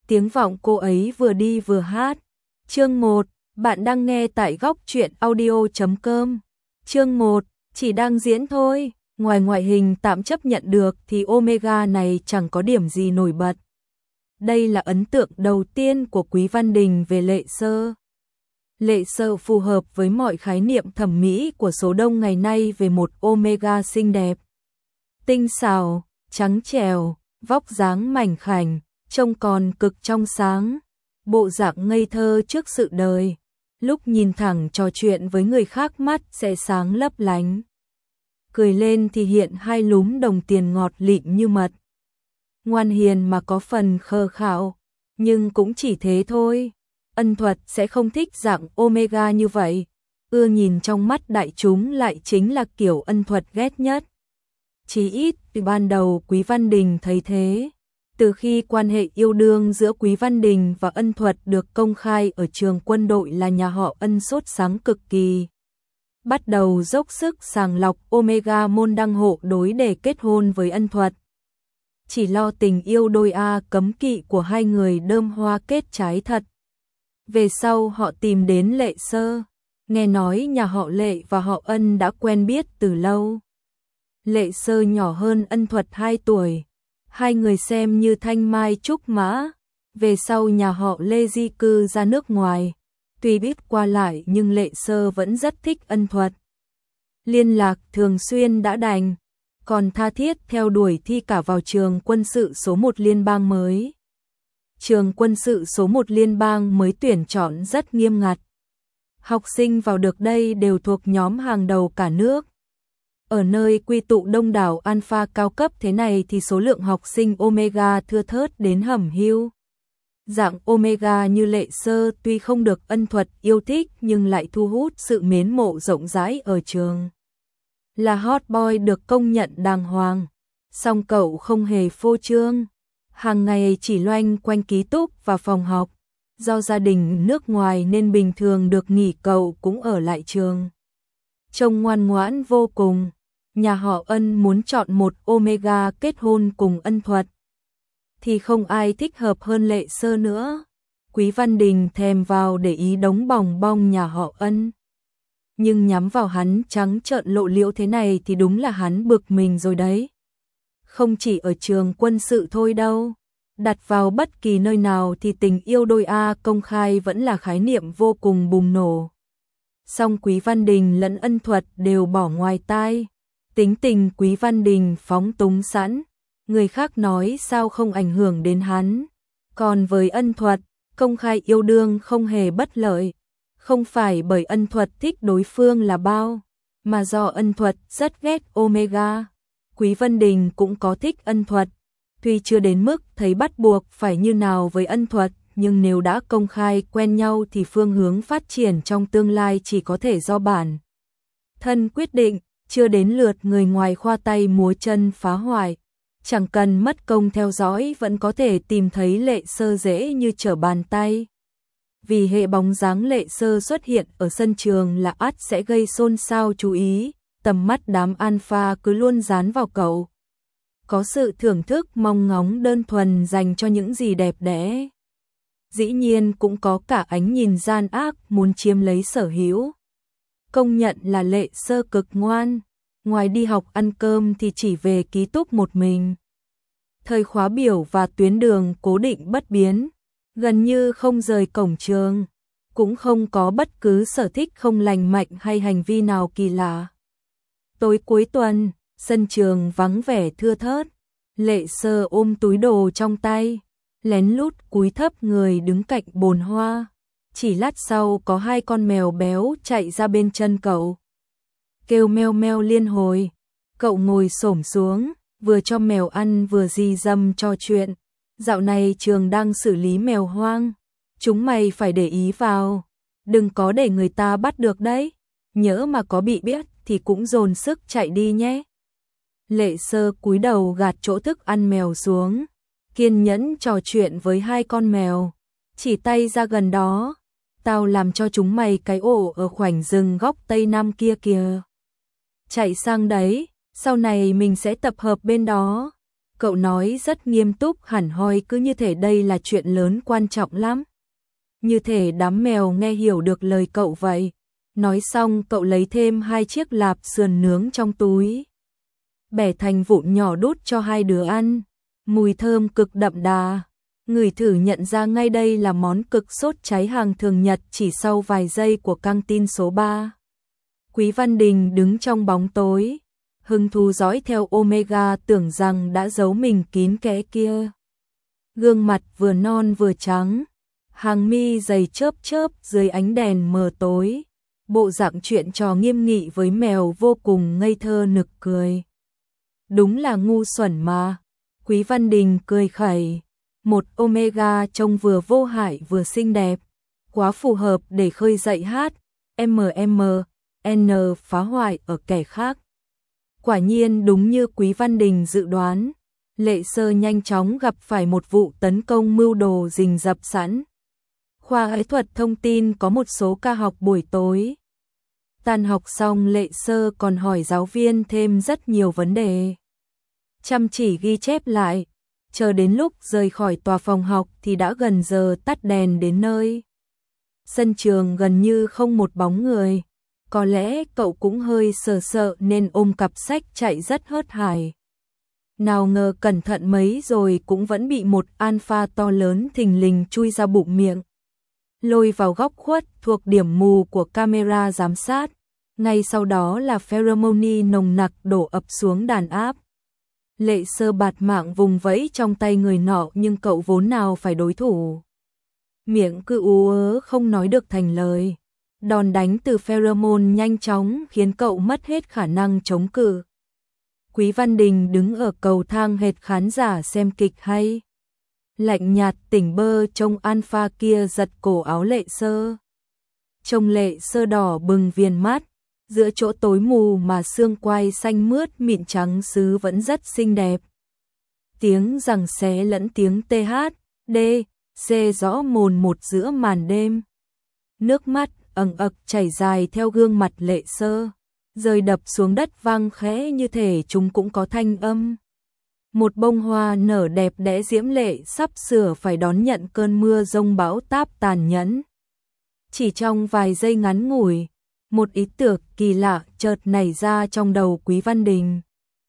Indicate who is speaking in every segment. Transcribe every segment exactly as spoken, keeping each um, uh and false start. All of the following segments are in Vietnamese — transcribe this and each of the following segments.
Speaker 1: tiếng vọng cô ấy vừa đi vừa hát. Chương một, bạn đang nghe tại góc truyện audio chấm com. Chương một, chỉ đang diễn thôi, ngoài ngoại hình tạm chấp nhận được thì Omega này chẳng có điểm gì nổi bật. Đây là ấn tượng đầu tiên của Quý Văn Đình về Lệ Sơ. Lệ Sơ phù hợp với mọi khái niệm thẩm mỹ của số đông ngày nay về một Omega xinh đẹp. Tinh xảo, trắng trẻo, vóc dáng mảnh khảnh, trông còn cực trong sáng, bộ dạng ngây thơ trước sự đời. Lúc nhìn thẳng trò chuyện với người khác mắt sẽ sáng lấp lánh. Cười lên thì hiện hai lúm đồng tiền ngọt lịm như mật. Ngoan hiền mà có phần khờ khạo, nhưng cũng chỉ thế thôi. Ân Thuật sẽ không thích dạng Omega như vậy. Ưa nhìn trong mắt đại chúng lại chính là kiểu Ân Thuật ghét nhất. Chí ít từ ban đầu Quý Văn Đình thấy thế. Từ khi quan hệ yêu đương giữa Quý Văn Đình và Ân Thuật được công khai ở trường quân đội là nhà họ Ân sốt sáng cực kỳ. Bắt đầu dốc sức sàng lọc Omega môn đăng hộ đối để kết hôn với Ân Thuật. Chỉ lo tình yêu đôi A cấm kỵ của hai người đơm hoa kết trái thật. Về sau họ tìm đến Lệ Sơ, nghe nói nhà họ Lệ và họ Ân đã quen biết từ lâu. Lệ Sơ nhỏ hơn Ân Thuật hai tuổi, hai người xem như thanh mai trúc mã. Về sau nhà họ Lê di cư ra nước ngoài, tuy biết qua lại nhưng Lệ Sơ vẫn rất thích Ân Thuật. Liên lạc thường xuyên đã đành, còn tha thiết theo đuổi thi cả vào trường quân sự số một liên bang mới. Trường quân sự số một liên bang mới tuyển chọn rất nghiêm ngặt. Học sinh vào được đây đều thuộc nhóm hàng đầu cả nước. Ở nơi quy tụ đông đảo alpha cao cấp thế này thì số lượng học sinh Omega thưa thớt đến hẩm hiu. Dạng Omega như Lệ Sơ tuy không được Ân Thuật yêu thích nhưng lại thu hút sự mến mộ rộng rãi ở trường. Là hot boy được công nhận đàng hoàng, song cậu không hề phô trương. Hàng ngày chỉ loanh quanh ký túc và phòng học. Do gia đình nước ngoài nên bình thường được nghỉ cậu cũng ở lại trường. Trông ngoan ngoãn vô cùng. Nhà họ Ân muốn chọn một Omega kết hôn cùng Ân Thuật thì không ai thích hợp hơn Lệ Sơ nữa. Quý Văn Đình thèm vào để ý đống bòng bong nhà họ Ân. Nhưng nhắm vào hắn trắng trợn lộ liễu thế này thì đúng là hắn bực mình rồi đấy. Không chỉ ở trường quân sự thôi đâu, đặt vào bất kỳ nơi nào thì tình yêu đôi A công khai vẫn là khái niệm vô cùng bùng nổ. Song Quý Văn Đình lẫn Ân Thuật đều bỏ ngoài tai. Tính tình Quý Văn Đình phóng túng sẵn, người khác nói sao không ảnh hưởng đến hắn. Còn với Ân Thuật, công khai yêu đương không hề bất lợi. Không phải bởi Ân Thuật thích đối phương là bao, mà do Ân Thuật rất ghét Omega. Quý Văn Đình cũng có thích Ân Thuật, tuy chưa đến mức thấy bắt buộc phải như nào với Ân Thuật, nhưng nếu đã công khai quen nhau thì phương hướng phát triển trong tương lai chỉ có thể do bản thân quyết định, chưa đến lượt người ngoài khoa tay múa chân phá hoại. Chẳng cần mất công theo dõi vẫn có thể tìm thấy Lệ Sơ dễ như trở bàn tay. Vì hệ bóng dáng Lệ Sơ xuất hiện ở sân trường là ắt sẽ gây xôn xao chú ý, tầm mắt đám alpha cứ luôn dán vào cậu. Có sự thưởng thức mong ngóng đơn thuần dành cho những gì đẹp đẽ. Dĩ nhiên cũng có cả ánh nhìn gian ác muốn chiếm lấy sở hữu. Công nhận là Lệ Sơ cực ngoan, ngoài đi học ăn cơm thì chỉ về ký túc một mình. Thời khóa biểu và tuyến đường cố định bất biến, gần như không rời cổng trường, cũng không có bất cứ sở thích không lành mạnh hay hành vi nào kỳ lạ. Tối cuối tuần, sân trường vắng vẻ thưa thớt, Lệ Sơ ôm túi đồ trong tay, lén lút cúi thấp người đứng cạnh bồn hoa. Chỉ lát sau có hai con mèo béo chạy ra bên chân cậu. Kêu meo meo liên hồi, cậu ngồi xổm xuống, vừa cho mèo ăn vừa rì rầm trò chuyện. Dạo này trường đang xử lý mèo hoang, chúng mày phải để ý vào, đừng có để người ta bắt được đấy, nhỡ mà có bị biết thì cũng dồn sức chạy đi nhé. Lệ Sơ cúi đầu gạt chỗ thức ăn mèo xuống, kiên nhẫn trò chuyện với hai con mèo, chỉ tay ra gần đó, tao làm cho chúng mày cái ổ ở khoảnh rừng góc tây nam kia kìa. Chạy sang đấy, sau này mình sẽ tập hợp bên đó. Cậu nói rất nghiêm túc hẳn hoi, cứ như thể đây là chuyện lớn quan trọng lắm. Như thể đám mèo nghe hiểu được lời cậu vậy. Nói xong cậu lấy thêm hai chiếc lạp sườn nướng trong túi, bẻ thành vụn nhỏ đút cho hai đứa ăn. Mùi thơm cực đậm đà. Người thử nhận ra ngay đây là món cực sốt cháy hàng thường nhật chỉ sau vài giây của căng tin số ba. Quý Văn Đình đứng trong bóng tối, hứng thú dõi theo Omega, tưởng rằng đã giấu mình kín kẽ kia. Gương mặt vừa non vừa trắng, hàng mi dày chớp chớp dưới ánh đèn mờ tối, bộ dạng chuyện trò nghiêm nghị với mèo vô cùng ngây thơ nực cười. Đúng là ngu xuẩn mà. Quý Văn Đình cười khẩy. Một Omega trông vừa vô hại vừa xinh đẹp, quá phù hợp để khơi dậy hát em em en phá hoại ở kẻ khác. Quả nhiên đúng như Quý Văn Đình dự đoán, Lệ Sơ nhanh chóng gặp phải một vụ tấn công mưu đồ rình rập sẵn. Khoa Nghệ thuật thông tin có một số ca học buổi tối. Tan học xong Lệ Sơ còn hỏi giáo viên thêm rất nhiều vấn đề. Chăm chỉ ghi chép lại, chờ đến lúc rời khỏi tòa phòng học thì đã gần giờ tắt đèn đến nơi. Sân trường gần như không một bóng người, có lẽ cậu cũng hơi sợ sợ nên ôm cặp sách chạy rất hớt hải. Nào ngờ cẩn thận mấy rồi cũng vẫn bị một alpha to lớn thình lình chui ra bụng miệng, lôi vào góc khuất thuộc điểm mù của camera giám sát. Ngay sau đó là pheromone nồng nặc đổ ập xuống đàn áp. Lệ Sơ bạt mạng vùng vẫy trong tay người nọ, nhưng cậu vốn nào phải đối thủ. Miệng cứ ú ớ không nói được thành lời. Đòn đánh từ pheromone nhanh chóng khiến cậu mất hết khả năng chống cự. Quý Văn Đình đứng ở cầu thang hệt khán giả xem kịch hay. Lạnh nhạt tỉnh bơ trông alpha kia giật cổ áo Lệ Sơ. Trông Lệ Sơ đỏ bừng viền mắt, giữa chỗ tối mù mà xương quai xanh mướt mịn trắng sứ vẫn rất xinh đẹp. Tiếng giằng xé lẫn tiếng tê hát, đê, xê rõ mồn một giữa màn đêm. Nước mắt ẩn ực chảy dài theo gương mặt Lệ Sơ, rơi đập xuống đất vang khẽ như thể chúng cũng có thanh âm. Một bông hoa nở đẹp đẽ diễm lệ sắp sửa phải đón nhận cơn mưa giông bão táp tàn nhẫn. Chỉ trong vài giây ngắn ngủi, một ý tưởng kỳ lạ chợt nảy ra trong đầu Quý Văn Đình.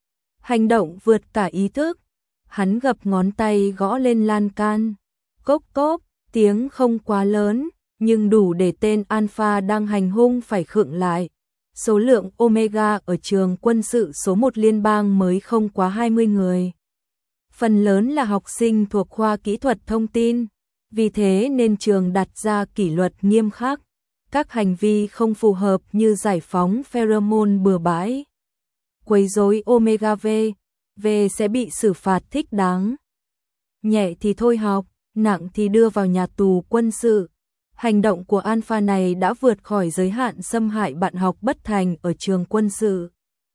Speaker 1: Hành động vượt cả ý thức, hắn gập ngón tay gõ lên lan can. Cốc cốp, tiếng không quá lớn, nhưng đủ để tên alpha đang hành hung phải khựng lại. Số lượng Omega ở trường quân sự số một liên bang mới không quá hai mươi người. Phần lớn là học sinh thuộc khoa kỹ thuật thông tin, vì thế nên trường đặt ra kỷ luật nghiêm khắc. Các hành vi không phù hợp như giải phóng pheromone bừa bãi, quấy rối Omega V, V sẽ bị xử phạt thích đáng. Nhẹ thì thôi học, nặng thì đưa vào nhà tù quân sự. Hành động của alpha này đã vượt khỏi giới hạn xâm hại bạn học bất thành ở trường quân sự.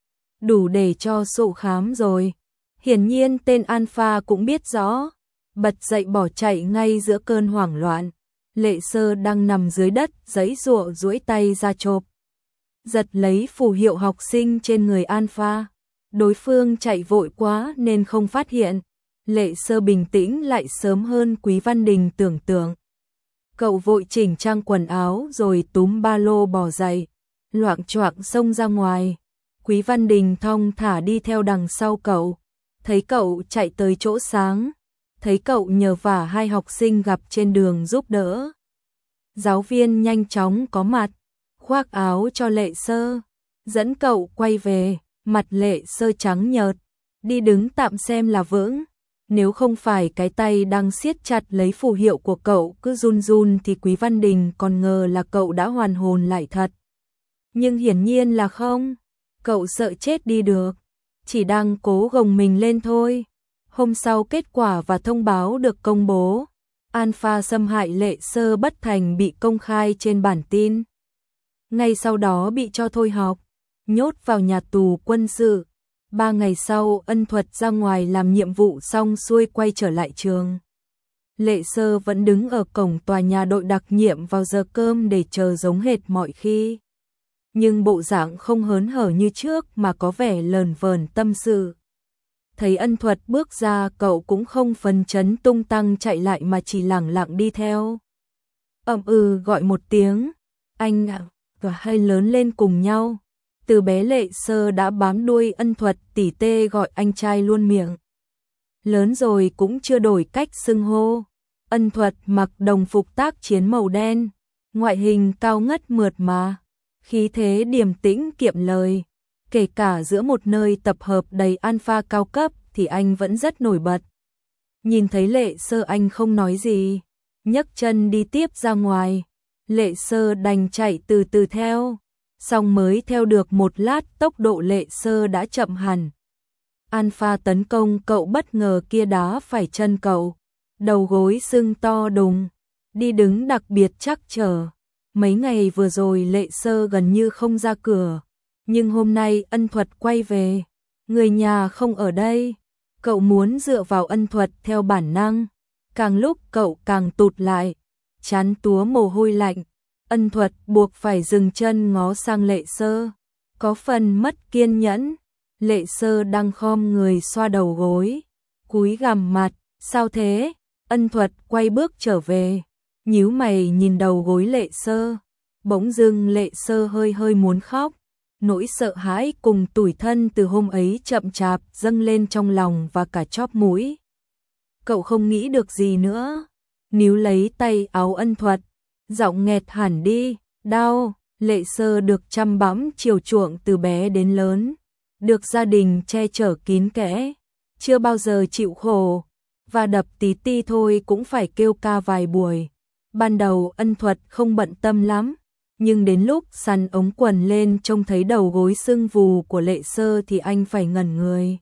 Speaker 1: Đủ để cho sụ khám rồi. Hiển nhiên tên alpha cũng biết rõ, bật dậy bỏ chạy ngay giữa cơn hoảng loạn. Lệ Sơ đang nằm dưới đất, giãy giụa duỗi tay ra chộp, giật lấy phù hiệu học sinh trên người alpha. Đối phương chạy vội quá nên không phát hiện. Lệ Sơ bình tĩnh lại sớm hơn Quý Văn Đình tưởng tượng. Cậu vội chỉnh trang quần áo rồi túm ba lô bò dậy, loạng choạng xông ra ngoài. Quý Văn Đình thong thả đi theo đằng sau cậu, thấy cậu chạy tới chỗ sáng, thấy cậu nhờ vả hai học sinh gặp trên đường giúp đỡ. Giáo viên nhanh chóng có mặt, khoác áo cho Lệ Sơ, dẫn cậu quay về. Mặt Lệ Sơ trắng nhợt, đi đứng tạm xem là vững. Nếu không phải cái tay đang siết chặt lấy phù hiệu của cậu cứ run run thì Quý Văn Đình còn ngờ là cậu đã hoàn hồn lại thật. Nhưng hiển nhiên là không, cậu sợ chết đi được, chỉ đang cố gồng mình lên thôi. Hôm sau kết quả và thông báo được công bố. Alpha xâm hại Lệ Sơ bất thành bị công khai trên bản tin. Ngay sau đó bị cho thôi học, nhốt vào nhà tù quân sự. Ba ngày sau ân thuật ra ngoài làm nhiệm vụ xong xuôi quay trở lại trường. Lệ Sơ vẫn đứng ở cổng tòa nhà đội đặc nhiệm vào giờ cơm để chờ giống hệt mọi khi. Nhưng bộ dạng không hớn hở như trước mà có vẻ lờn vờn tâm sự. Thấy Ân Thuật bước ra, cậu cũng không phấn chấn tung tăng chạy lại mà chỉ lẳng lặng đi theo. Ậm ừ gọi một tiếng, anh ạ, và hai lớn lên cùng nhau. Từ bé Lệ Sơ đã bám đuôi Ân Thuật, tỉ tê gọi anh trai luôn miệng. Lớn rồi cũng chưa đổi cách xưng hô. Ân Thuật mặc đồng phục tác chiến màu đen, ngoại hình cao ngất mượt mà, khí thế điềm tĩnh kiệm lời. Kể cả giữa một nơi tập hợp đầy alpha cao cấp thì anh vẫn rất nổi bật. Nhìn thấy Lệ Sơ anh không nói gì, nhấc chân đi tiếp ra ngoài. Lệ Sơ đành chạy từ từ theo, xong mới theo được một lát tốc độ Lệ Sơ đã chậm hẳn. Alpha tấn công cậu bất ngờ kia đá phải chân cậu, đầu gối sưng to đùng, đi đứng đặc biệt chắc trở. Mấy ngày vừa rồi Lệ Sơ gần như không ra cửa, nhưng hôm nay Ân Thuật quay về, người nhà không ở đây, cậu muốn dựa vào Ân Thuật theo bản năng, càng lúc cậu càng tụt lại, chán túa mồ hôi lạnh. Ân Thuật buộc phải dừng chân ngó sang Lệ Sơ, có phần mất kiên nhẫn. Lệ Sơ đang khom người xoa đầu gối, cúi gằm mặt, sao thế? Ân Thuật quay bước trở về, nhíu mày nhìn đầu gối Lệ Sơ, bỗng dưng Lệ Sơ hơi hơi muốn khóc, nỗi sợ hãi cùng tủi thân từ hôm ấy chậm chạp dâng lên trong lòng và cả chóp mũi. Cậu không nghĩ được gì nữa, níu lấy tay áo Ân Thuật, giọng nghẹt hẳn đi, đau. Lệ Sơ được chăm bẵm chiều chuộng từ bé đến lớn, được gia đình che chở kín kẽ, chưa bao giờ chịu khổ, và đập tí ti thôi cũng phải kêu ca vài buổi. Ban đầu Ân Thuật không bận tâm lắm, nhưng đến lúc sắn ống quần lên trông thấy đầu gối sưng vù của Lệ Sơ thì anh phải ngẩn người.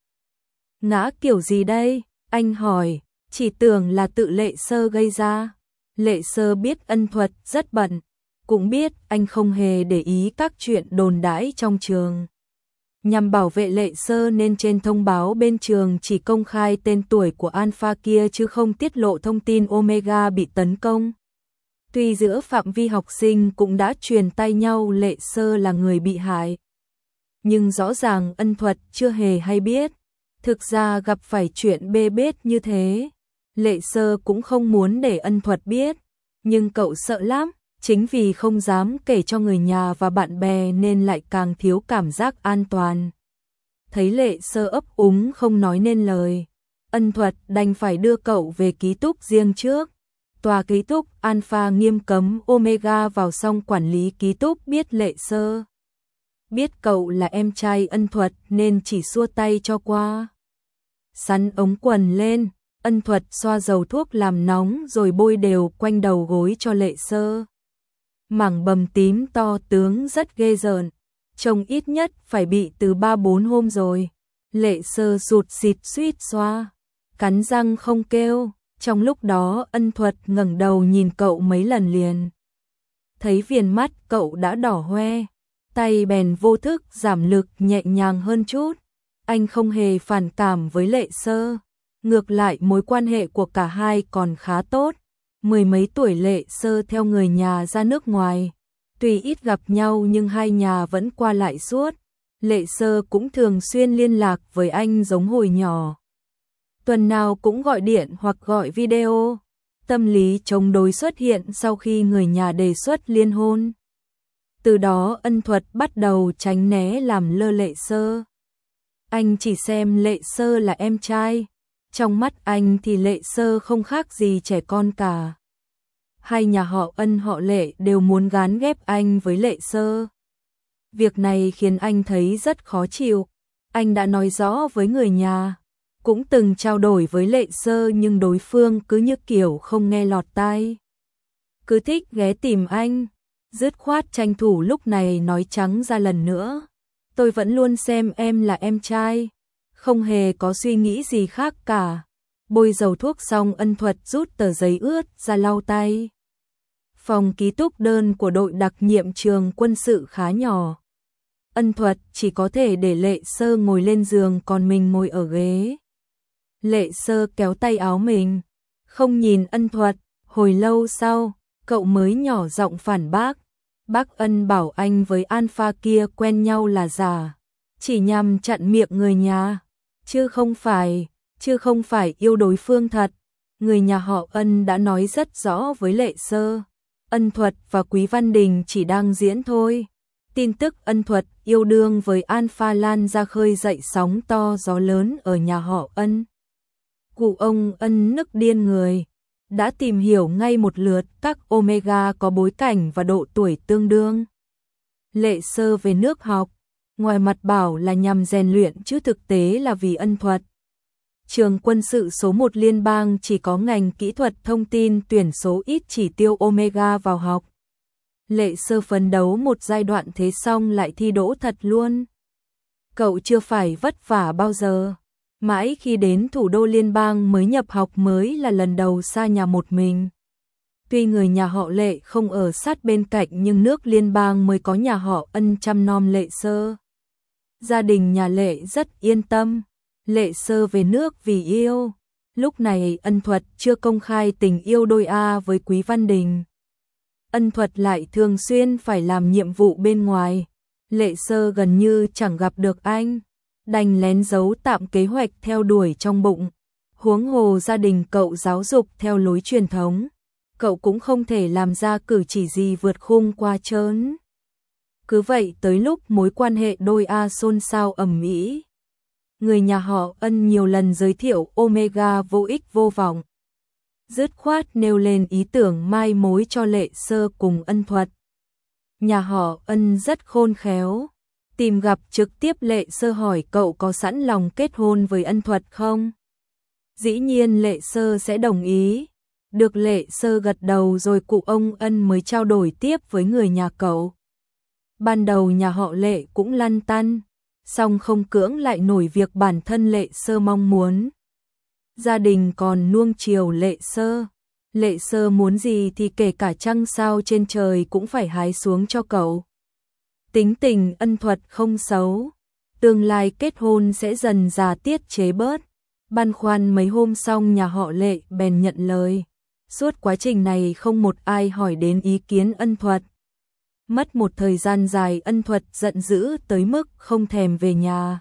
Speaker 1: Ngã kiểu gì đây? Anh hỏi, chỉ tưởng là tự Lệ Sơ gây ra. Lệ Sơ biết Ân Thuật rất bận, cũng biết anh không hề để ý các chuyện đồn đãi trong trường. Nhằm bảo vệ Lệ Sơ nên trên thông báo bên trường chỉ công khai tên tuổi của Alpha kia chứ không tiết lộ thông tin Omega bị tấn công. Tuy giữa phạm vi học sinh cũng đã truyền tai nhau Lệ Sơ là người bị hại, nhưng rõ ràng Ân Thuật chưa hề hay biết. Thực ra gặp phải chuyện bê bết như thế, Lệ Sơ cũng không muốn để Ân Thuật biết, nhưng cậu sợ lắm. Chính vì không dám kể cho người nhà và bạn bè nên lại càng thiếu cảm giác an toàn. Thấy Lệ Sơ ấp úng không nói nên lời, Ân Thuật đành phải đưa cậu về ký túc riêng trước. Tòa ký túc Alpha nghiêm cấm Omega vào, song quản lý ký túc biết Lệ Sơ biết cậu là em trai Ân Thuật nên chỉ xua tay cho qua. Sắn ống quần lên, Ân Thuật xoa dầu thuốc làm nóng rồi bôi đều quanh đầu gối cho Lệ Sơ. Mảng bầm tím to tướng rất ghê rợn, trông ít nhất phải bị từ ba bốn hôm rồi. Lệ Sơ sụt xịt suýt xoa, cắn răng không kêu. Trong lúc đó Ân Thuật ngẩng đầu nhìn cậu mấy lần liền. Thấy viền mắt cậu đã đỏ hoe, tay bèn vô thức giảm lực nhẹ nhàng hơn chút. Anh không hề phản cảm với Lệ Sơ, ngược lại mối quan hệ của cả hai còn khá tốt. Mười mấy tuổi Lệ Sơ theo người nhà ra nước ngoài, tuy ít gặp nhau nhưng hai nhà vẫn qua lại suốt. Lệ Sơ cũng thường xuyên liên lạc với anh giống hồi nhỏ. Tuần nào cũng gọi điện hoặc gọi video. Tâm lý chống đối xuất hiện sau khi người nhà đề xuất liên hôn. Từ đó Ân Thuật bắt đầu tránh né làm lơ Lệ Sơ. Anh chỉ xem Lệ Sơ là em trai. Trong mắt anh thì Lệ Sơ không khác gì trẻ con cả. Hai nhà họ Ân họ Lệ đều muốn gán ghép anh với Lệ Sơ. Việc này khiến anh thấy rất khó chịu. Anh đã nói rõ với người nhà, cũng từng trao đổi với Lệ Sơ nhưng đối phương cứ như kiểu không nghe lọt tai. Cứ thích ghé tìm anh, dứt khoát tranh thủ lúc này nói trắng ra lần nữa. Tôi vẫn luôn xem em là em trai, không hề có suy nghĩ gì khác cả. Bôi dầu thuốc xong Ân Thuật rút tờ giấy ướt ra lau tay. Phòng ký túc đơn của đội đặc nhiệm trường quân sự khá nhỏ. Ân Thuật chỉ có thể để Lệ Sơ ngồi lên giường còn mình ngồi ở ghế. Lệ Sơ kéo tay áo mình, không nhìn Ân Thuật. Hồi lâu sau, cậu mới nhỏ giọng phản bác. Bác Ân bảo anh với Alpha kia quen nhau là giả, chỉ nhằm chặn miệng người nhà. chứ không phải, chứ không phải yêu đối phương thật. Người nhà họ Ân đã nói rất rõ với Lệ Sơ, Ân Thuật và Quý Văn Đình chỉ đang diễn thôi. Tin tức Ân Thuật yêu đương với Alpha lan ra khơi dậy sóng to gió lớn ở nhà họ Ân. Cụ ông Ân nức điên người, đã tìm hiểu ngay một lượt các Omega có bối cảnh và độ tuổi tương đương. Lệ Sơ về nước học, ngoài mặt bảo là nhằm rèn luyện chứ thực tế là vì Ân Thuật. Trường quân sự số một liên bang chỉ có ngành kỹ thuật thông tin tuyển số ít chỉ tiêu Omega vào học. Lệ Sơ phấn đấu một giai đoạn thế xong lại thi đỗ thật luôn. Cậu chưa phải vất vả bao giờ. Mãi khi đến thủ đô liên bang mới nhập học mới là lần đầu xa nhà một mình. Tuy người nhà họ Lệ không ở sát bên cạnh nhưng nước liên bang mới có nhà họ Ân chăm nom Lệ Sơ. Gia đình nhà Lệ rất yên tâm. Lệ Sơ về nước vì yêu. Lúc này Ân Thuật chưa công khai tình yêu đôi A với Quý Văn Đình. Ân Thuật lại thường xuyên phải làm nhiệm vụ bên ngoài. Lệ Sơ gần như chẳng gặp được anh, đành lén giấu tạm kế hoạch theo đuổi trong bụng. Huống hồ gia đình cậu giáo dục theo lối truyền thống, cậu cũng không thể làm ra cử chỉ gì vượt khung qua trớn. Cứ vậy tới lúc mối quan hệ đôi A xôn xao ầm ĩ, người nhà họ Ân nhiều lần giới thiệu Omega vô ích vô vọng, dứt khoát nêu lên ý tưởng mai mối cho Lệ Sơ cùng Ân Thuật. Nhà họ Ân rất khôn khéo, tìm gặp trực tiếp Lệ Sơ hỏi cậu có sẵn lòng kết hôn với Ân Thuật không? Dĩ nhiên Lệ Sơ sẽ đồng ý. Được Lệ Sơ gật đầu rồi cụ ông Ân mới trao đổi tiếp với người nhà cậu. Ban đầu nhà họ Lệ cũng lăn tăn, song không cưỡng lại nổi việc bản thân Lệ Sơ mong muốn. Gia đình còn nuông chiều Lệ Sơ. Lệ Sơ muốn gì thì kể cả trăng sao trên trời cũng phải hái xuống cho cậu. Tính tình Ân Thuật không xấu, tương lai kết hôn sẽ dần dà tiết chế bớt. Băn khoăn mấy hôm xong nhà họ Lệ bèn nhận lời. Suốt quá trình này không một ai hỏi đến ý kiến Ân Thuật. Mất một thời gian dài Ân Thuật giận dữ tới mức không thèm về nhà.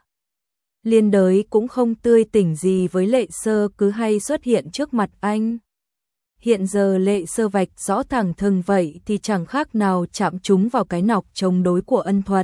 Speaker 1: Liên đới cũng không tươi tỉnh gì với Lệ Sơ cứ hay xuất hiện trước mặt anh. Hiện giờ Lệ Sơ vạch rõ thẳng thừng vậy thì chẳng khác nào chạm trúng vào cái nọc chống đối của Ân Thuật.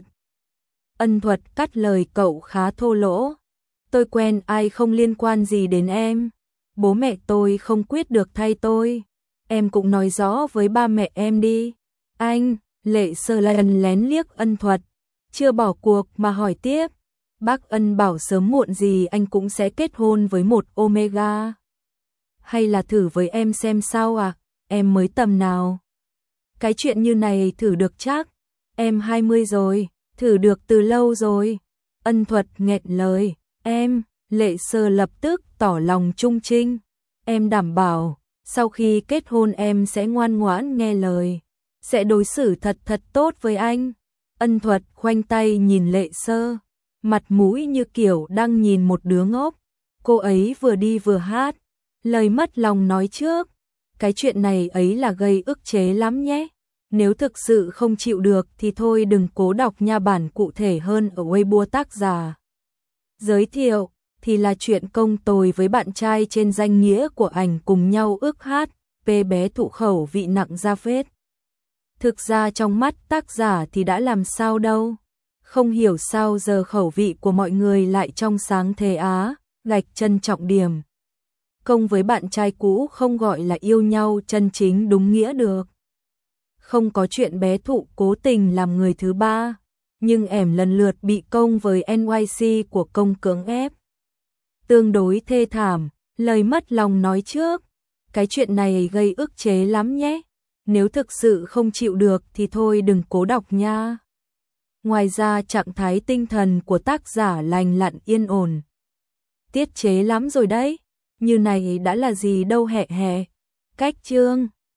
Speaker 1: Ân Thuật cắt lời cậu khá thô lỗ. Tôi quen ai không liên quan gì đến em. Bố mẹ tôi không quyết được thay tôi. Em cũng nói rõ với ba mẹ em đi. Anh, Lệ Sơ lần lén liếc Ân Thuật. Chưa bỏ cuộc mà hỏi tiếp. Bác Ân bảo sớm muộn gì anh cũng sẽ kết hôn với một Omega. Hay là thử với em xem sao à, em mới tầm nào. Cái chuyện như này thử được chắc. Em hai mươi rồi, thử được từ lâu rồi. Ân Thuật nghẹn lời. Em, Lệ Sơ lập tức tỏ lòng trung trinh. Em đảm bảo, sau khi kết hôn em sẽ ngoan ngoãn nghe lời. Sẽ đối xử thật thật tốt với anh. Ân Thuật khoanh tay nhìn Lệ Sơ. Mặt mũi như kiểu đang nhìn một đứa ngốc. Cô ấy vừa đi vừa hát. Lời mất lòng nói trước. Cái chuyện này ấy là gây ức chế lắm nhé. Nếu thực sự không chịu được thì thôi đừng cố đọc nha, bản cụ thể hơn ở Weibo tác giả. Giới thiệu thì là chuyện công tồi với bạn trai trên danh nghĩa của ảnh cùng nhau ước hát. P bé thụ khẩu vị nặng ra phết. Thực ra trong mắt tác giả thì đã làm sao đâu. Không hiểu sao giờ khẩu vị của mọi người lại trong sáng thế á. Gạch chân trọng điểm. Công với bạn trai cũ không gọi là yêu nhau chân chính đúng nghĩa được. Không có chuyện bé thụ cố tình làm người thứ ba, nhưng ẻm lần lượt bị công với en i xê của công cưỡng ép. Tương đối thê thảm, lời mất lòng nói trước. Cái chuyện này gây ức chế lắm nhé. Nếu thực sự không chịu được thì thôi đừng cố đọc nha. Ngoài ra trạng thái tinh thần của tác giả lành lặn yên ổn. Tiết chế lắm rồi đấy. Như này đã là gì đâu hẹ hè. Cách chương